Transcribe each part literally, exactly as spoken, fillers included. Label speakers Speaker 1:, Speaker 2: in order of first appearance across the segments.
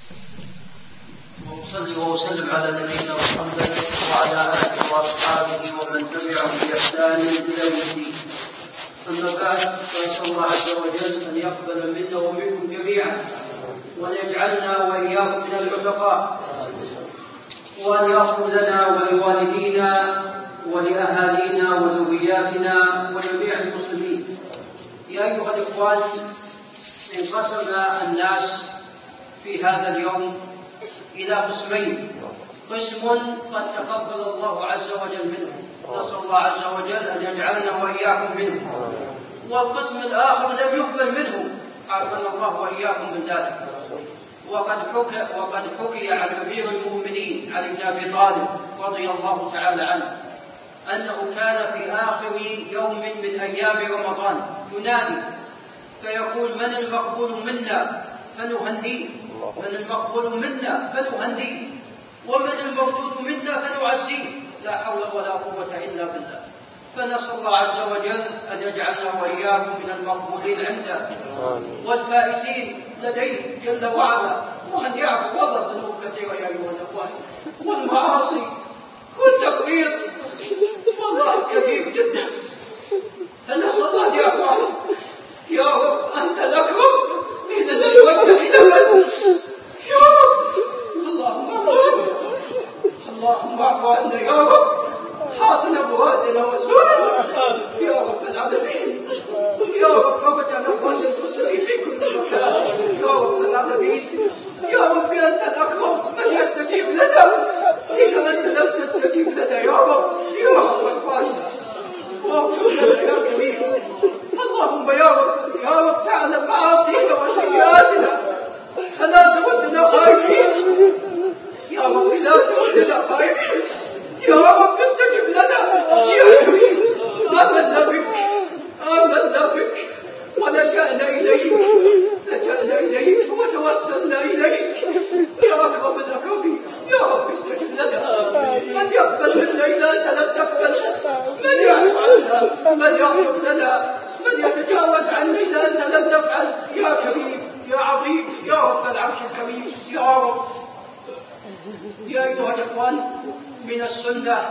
Speaker 1: وأصلي وأسلم على نبينا محمد وعلى آله وأصحابه ومن تبعهم بإحسان إلى يوم الدين. أما بعد، فنسأل الله عز وجل أن يقبل منا ومنكم جميعا، وأن يجعلنا وإياكم من العتقاء، وأن يغفر لنا ولوالدينا ولأهالينا وذرياتنا وجميع المسلمين. يا أيها الإخوان، انقسم الناس في هذا اليوم إلى قسمين: قسم قد تقبل الله عز وجل منه، نسأل الله عز وجل أن يجعلنا وإياكم منه، والقسم الآخر لم يقبل منه، عافانا الله وإياكم من ذلك. وقد حكي, وقد حكي عن أمير المؤمنين علي بن أبي طالب رضي الله تعالى عنه أنه كان في آخر يوم من أيام رمضان ينادي فيقول: من المقبول منا فنهنيه، من المقبول منا فنهنيه، ومن المردود منا فنعزيه، لا حول ولا قوة إلا بالله. فنسأل الله عز وجل أن يجعلنا وإياكم من المقبولين عنده والفائزين لديه جل وعلا، وأن يعفو والله ذنوب كثيرة يا أيها الأخوان، والمعاصي والتقرير والله كثير جدا، فنسأل الله أن يعفو عنه. يا رب أنت الأكرم، إننا نوجه إلى من؟ يا رب اللهم اعف اللهم اعف عنا يا رب، حاطنا مرادنا وسؤالنا يا رب العالمين. يا رب فرج عن اخوان المسلمين في كل مكان يا رب العالمين. يا رب انت الاكرم، من يستجيب لنا اذا انت لم تستجيب لنا يا رب. يا رب الفاجر واغفر لنا يا كريم. اللهم يا رب يا رب تعلم معاصينا وسيئاتنا، فلا تردنا خائفين يا رب، لا تردنا خائفين يا رب، استجب لنا يا كريم. آمنا بك آمنا بك ولجأنا إليك، لجأنا إليك وتوسلنا إليك يا أكرم الأكرمين. يا رب استجب لنا، من يقبل منا إذا أنت لم تقبل، من يعفو عنا، من يغفر لنا، من يتجاوز عنا إذا أنت لم تفعل يا كريم يا عظيم يا رب العرش الكريم يا رب. يا أيها الإخوان، من السنة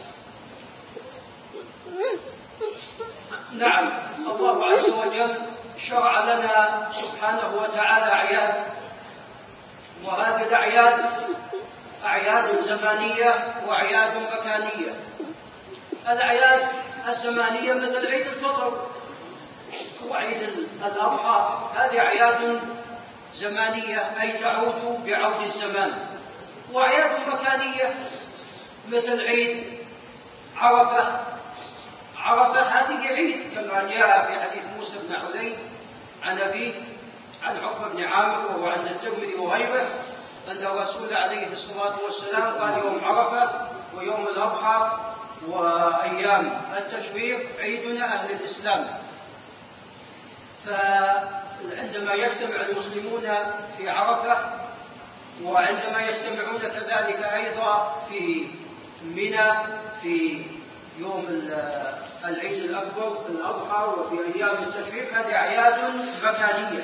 Speaker 1: نعم الله عز وجل شرع لنا سبحانه وتعالى أعياد، وهذه الأعياد أعياد زمانية وأعياد مكانية. الأعياد الزمانية مثل عيد الفطر وعيد الأضحى، هذه أعياد زمانية أي تعود بعود الزمان. وأعياد مكانية مثل عيد عرفة. عرفة هذه عيد كما جاء في حديث موسى بن علي عن أبيه عن عقبة بن عامر وهو عند الترمذي وغيره أن الرسول عليه الصلاة والسلام قال: يوم عرفة ويوم الأضحى وأيام التشريق عيدنا أهل الإسلام. فعندما يجتمع المسلمون في عرفة، وعندما يجتمعون كذلك أيضا في منى في يوم العيد الأكبر الأضحى وفي أيام التشريق، هذه أعياد مكانية.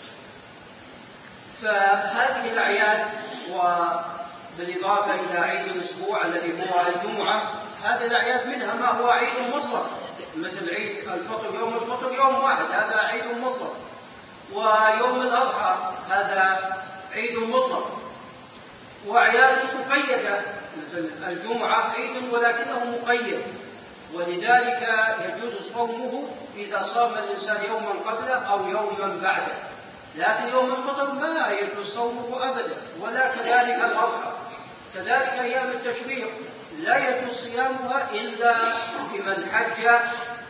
Speaker 1: فهذه الأعياد وبالإضافة إلى عيد الأسبوع الذي هو الجمعة، هذه الأعياد منها ما هو عيد مطلق مثل عيد الفطر، يوم الفطر يوم واحد هذا عيد مطلق، ويوم الأضحى هذا عيد مطلق. وأعياد مقيدة مثل الجمعة عيد ولكنه مقيد، ولذلك يجوز صومه إذا صام الإنسان يوما قبله أو يوما بعده، لكن يوم الفطر ما يجوز صومه أبدا، ولا كذلك الأضحى. كذلك أيام التشريق لا يجوز صيامها إلا لمن حج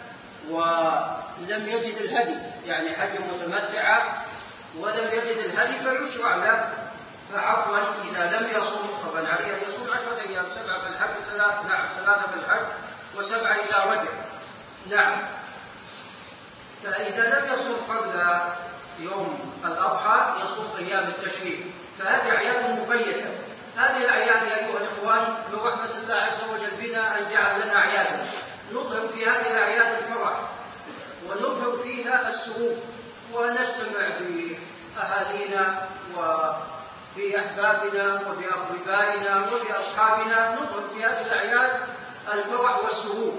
Speaker 1: ولم يجد الهدي، يعني حج متمتعة ولم يجد الهدي فيشرع له. فعفوا إذا لم يصوم طبعا عليه أن يصوم عشرة أيام، سبعة في الحج ثلاث نعم ثلاثة في الحج وسبعة إذا رجع نعم. فإذا لم يصوم قبل يوم الأضحى يصوم أيام التشريق، فهذه أعياد مقيدة. هذه الأعياد يا أيها الإخوان من رحمة الله عز وجل بنا أن جعل لنا أعيادا نظهر في هذه الأعياد الفرح ونظهر فيها السرور ونجتمع بأهالينا بأحبابنا وبأقربائنا وبأصحابنا نظهر في هذه الأعياد الفرح والسرور.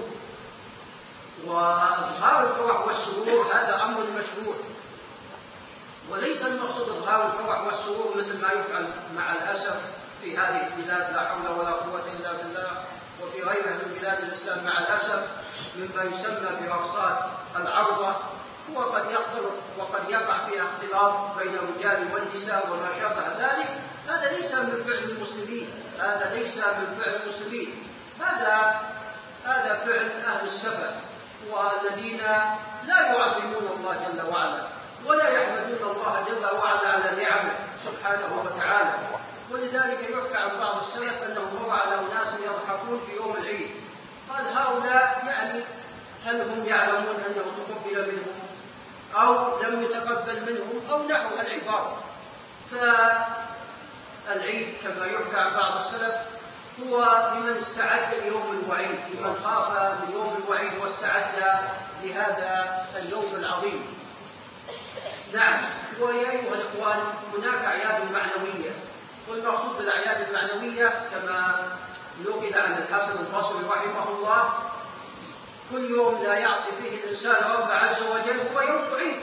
Speaker 1: وإظهار الفرح والسرور هذا أمر مشروع، وليس المقصود إظهار الفرح والسرور مثل ما يفعل مع الأسف في هذه البلاد، لا حول ولا قوة إلا بالله، وفي غيرها من بلاد الإسلام مع الأسف، مما يسمى برقصات العرضة، وقد يختلط وقد يقع فيها اختلاط بين الرجال والنساء وما شابه ذلك. هذا ليس من فعل المسلمين، هذا ليس من فعل المسلمين، هذا هذا فعل أهل السفه والذين لا يعظمون الله جل وعلا ولا يحمدون الله جل وعلا على نعمه سبحانه وتعالى. ولذلك يحكى عن بعض السلف أنه مر على أناس يضحكون في يوم العيد، قال هؤلاء يعني هل هم يعلمون أنه تقبل منهم أو لم يتقبل منهم أو نحو العبارة. فالعيد كما يحكى عن بعض السلف هو لمن استعد ليوم الوعيد، لمن خاف من يوم الوعيد واستعد لهذا اليوم العظيم. نعم، ويا أيها الإخوان هناك أعياد معنوية، والمقصود بالأعياد المعنوية كما نقل عن الحسن البصري رحمه الله كل يوم لا يعصي فيه الإنسان رب عز وجل هو يوم عيد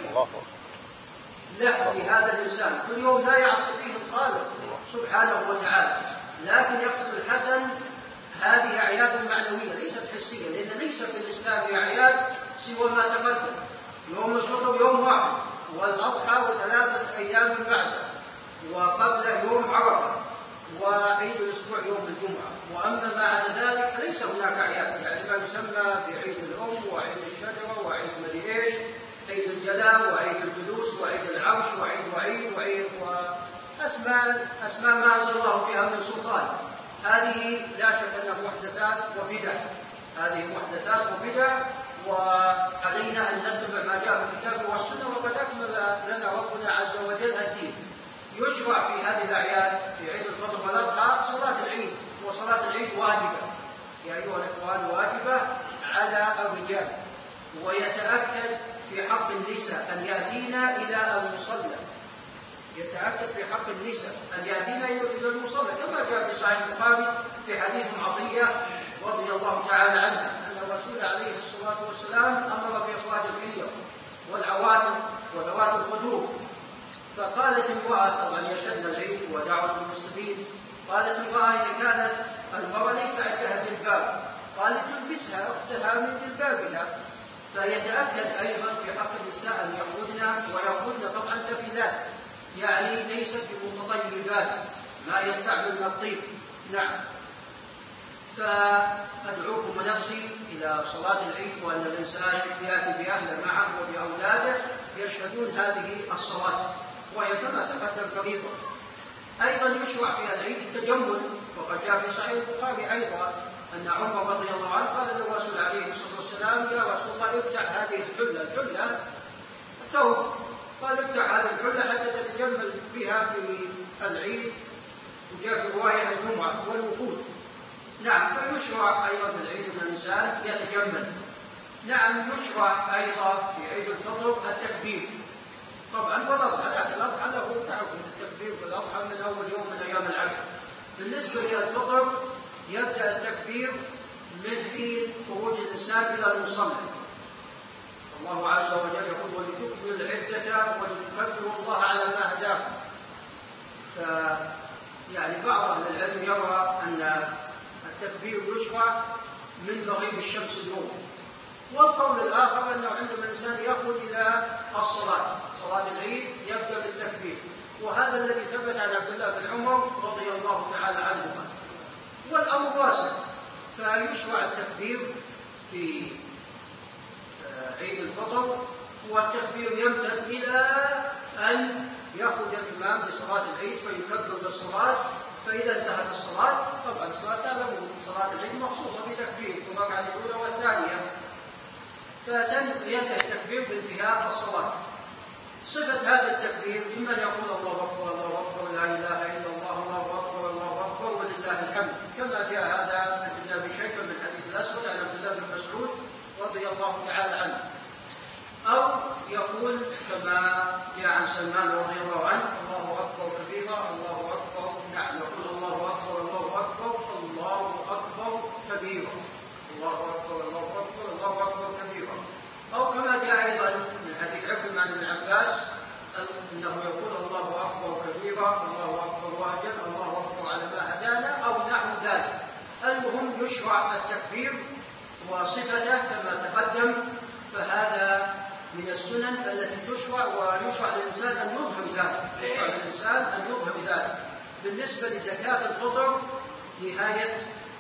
Speaker 1: له لهذا الإنسان، كل يوم لا يعصي فيه الخالق سبحانه وتعالى. لكن يقصد الحسن هذه أعياد معنوية ليست حسية، لأن ليس في الإسلام أعياد سوى ما تقدم، يوم الفطر يوم واحد، والأضحى وثلاثة أيام بعده، وقبله يوم عرفة، وعيد الأسبوع يوم الجمعة. وأما ما عدا ذلك فليس هناك أعياد، يعني ما يسمى بعيد الأم وعيد الشجرة وعيد مدينيش، عيد الجلاء وعيد الجلوس وعيد العرش وعيد وعيد وعيد وأسماء أسماء ما أنزل الله فيها من سلطان. هذه لا شك أنها محدثات وبدع، هذه محدثات وبدع، وعلينا أن نتبع ما جاء في الكتاب والسنة. وقد أكمل لنا ربنا عز وجل الدين. يشرع في هذه الأعياد في عيد الفطر والأضحى صلاة العيد، وصلاة العيد واجبة يا أيها الإخوان، واجبة على الرجال، ويتأكد في حق النساء أن يأتين إلى المصلى، يتأكد في حق النساء أن يأتين إلى المصلى، كما جاء في صحيح البخاري في حديث عطية رضي الله تعالى عنها أن الرسول عليه الصلاة والسلام أمر بإخراج الحلية والعواتق وذوات الخدور. فقالت امرأة، طبعا يشهدن العيد ودعوة المسلمين، قالت امرأة إن كانت المرأة ليس عندها جلباب، قالت تلبسها أختها من جلبابها. فيتأكد أيضا في حق النساء أن يخرجن، ويخرجن طبعا تفلات، يعني ليست بمتطيبات ما يستعملن الطيب. نعم. فأدعوكم ونفسي إلى صلاة العيد، وأن الإنسان يأتي بأهله معه وبأولاده يشهدون هذه الصلاة، وهي كما تقدم فريضة. أيضا يشرع في العيد التجمل، وقد جاء في صحيح البخاري أيضا أن عمر رضي الله عنه قال للرسول عليه الصلاة والسلام يا رسول الله ابتع هذه الحلة، الحلة ثوب، قال ابتع هذه الحلة حتى تتجمل بها في العيد. وجاء في رواية الجمعة والوفود. نعم، فيشرع أيضا في العيد أن الإنسان يتجمل. نعم، يشرع أيضا في عيد الفطر التكبير، طبعا والأضحى، لكن الأضحى له تعود التكبير والأضحى من أول يوم من أيام العشر. بالنسبة للفطر يبدأ التكبير من حين خروج الإنسان إلى المصلى. الله عز وجل يقول ولتكملوا العدة ولتكبروا الله على ما هداكم. يعني بعض أهل العلم يرى أن التكبير يشرع من مغيب الشمس اليوم، والقول الآخر أنه عندما الإنسان يخرج إلى الصلاة، صلاة العيد يبدأ بالتكبير، وهذا الذي ثبت عن عبد الله بن عمر رضي الله تعالى عنهما. والأمر واسع، فيشرع التكبير في عيد الفطر، والتكبير يمتد إلى أن يخرج الإمام لصلاة العيد فيكبر للصلاة. فإذا انتهت الصلاة، طبعا الصلاة تعلمون صلاة العيد مخصوصة بتكبير في الركعة الأولى والثانية، فينتهي التكبير بانتهاء الصلاة. صفة هذا التكبير إما أن يقول الله أكبر الله أكبر لا إله إلا الله الله أكبر الله أكبر ولله الحمد، كما جاء هذا عن ابن أبي شيبة من حديث الأسود عن عبد الله بن مسعود رضي الله تعالى عنه، أو يقول كما جاء عن سلمان رضي الله عنه الله أكبر كبيرا الله أكبر تكبيرا الله أكبر واجب الله أكبر على ما هدانا أو نحو ذلك. المهم يشرع التكبير وصفته كما تقدم، فهذا من السنن التي تشرع، ويشرع للإنسان أن يظهر ذلك يشرع للإنسان أن يظهر ذلك. بالنسبة لزكاة الفطر نهاية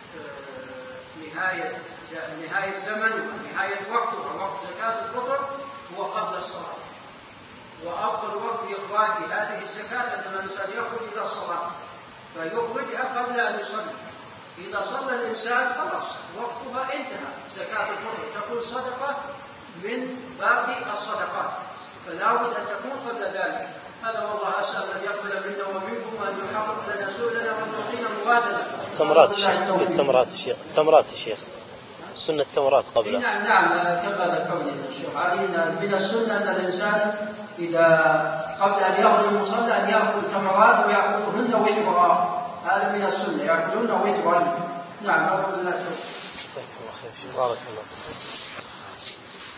Speaker 1: نهاية نهاية زمن ونهاية وقت، ووقت زكاة الفطر هو قبل الصلاة، وأفضل وقت إخراج هذه الزكاة عندما الإنسان يخرج إلى الصلاة فيخرجها قبل أن يصلي. إذا صلى الإنسان خلاص وقتها انتهى، زكاة الفطر تكون صدقة من باقي الصدقات، فلا بد أن تكون قبل ذلك. هذا والله أسأل أن يقبل منا ومنكم وأن يحقق لنا سؤلنا وأن يعطينا مبادلة.
Speaker 2: تمرات الشيخ التمرات الشيخ تمرات الشيخ سنة التمرات قبل.
Speaker 1: نعم نعم كما ذكرني الشيخ علي من السنة أن الإنسان إذا قبل أن يأخذ المصلى أن يأكل تمرات ويأكلهن وترا، هذا من السنة يأكلهن وترا. نعم هذا من السنة.
Speaker 2: بارك الله.